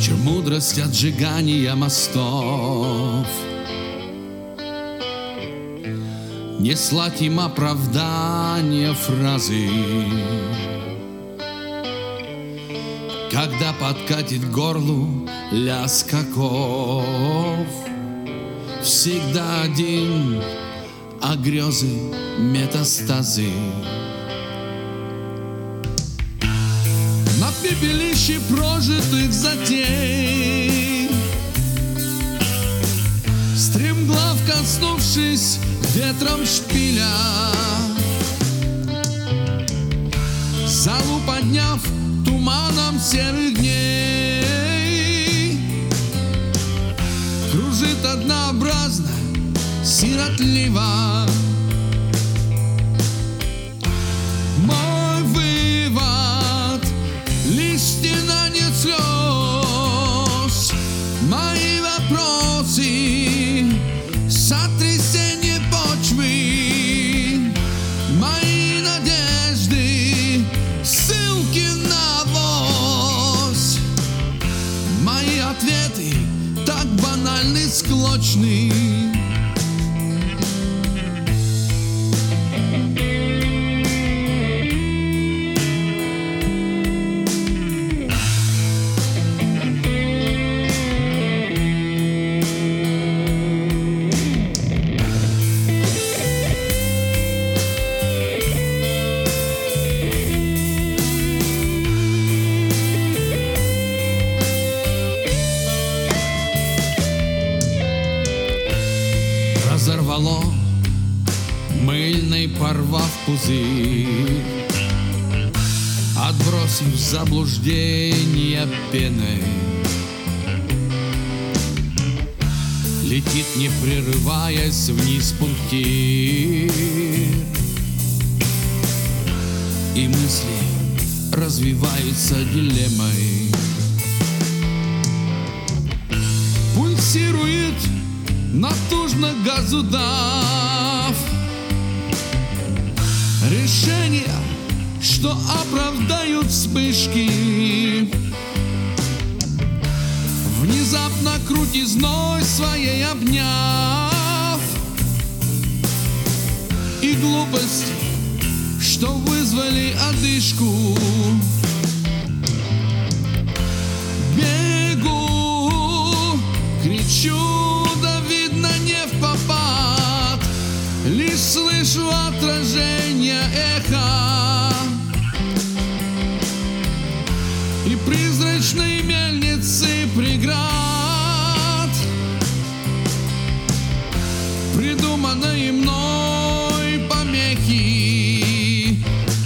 чем мудрость отжигания мостов. Не слать им оправдания фразы, когда подкатит к горлу лязг оков. Всегда один, а грезы метастазы. На пепелище прожитых затей, стремглав коснувшись ветром шпиля, залу подняв туманом серых дней, кружит однообразно, сиротливо. Мой вывод — лишь стена нет слез. Мои вопросы — сотрясение почвы. Мои надежды — ссылки на авось. Мои ответы так банальны, склочны. Разорвало, мыльной порвав пузырь, отбросив заблуждения пеной, летит, не прерываясь, вниз пунктир, и мысли развиваются дилеммой. Пульсирует натужно газу дав решения, что оправдают вспышки. Внезапно крутизной своей обняв, и глупость, что вызвали одышку. Бегу, кричу, лишь слышу отражение эха и призрачные мельницы преград, придуманные мной помехи.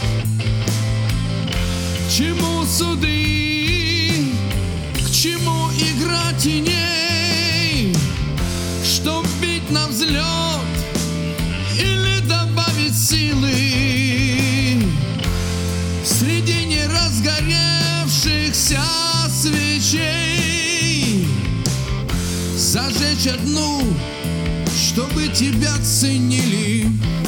К чему суды, к чему игра теней, чтоб бить на взлет или добавить силы среди неразгоревшихся свечей, зажечь одну, чтобы тебя ценили.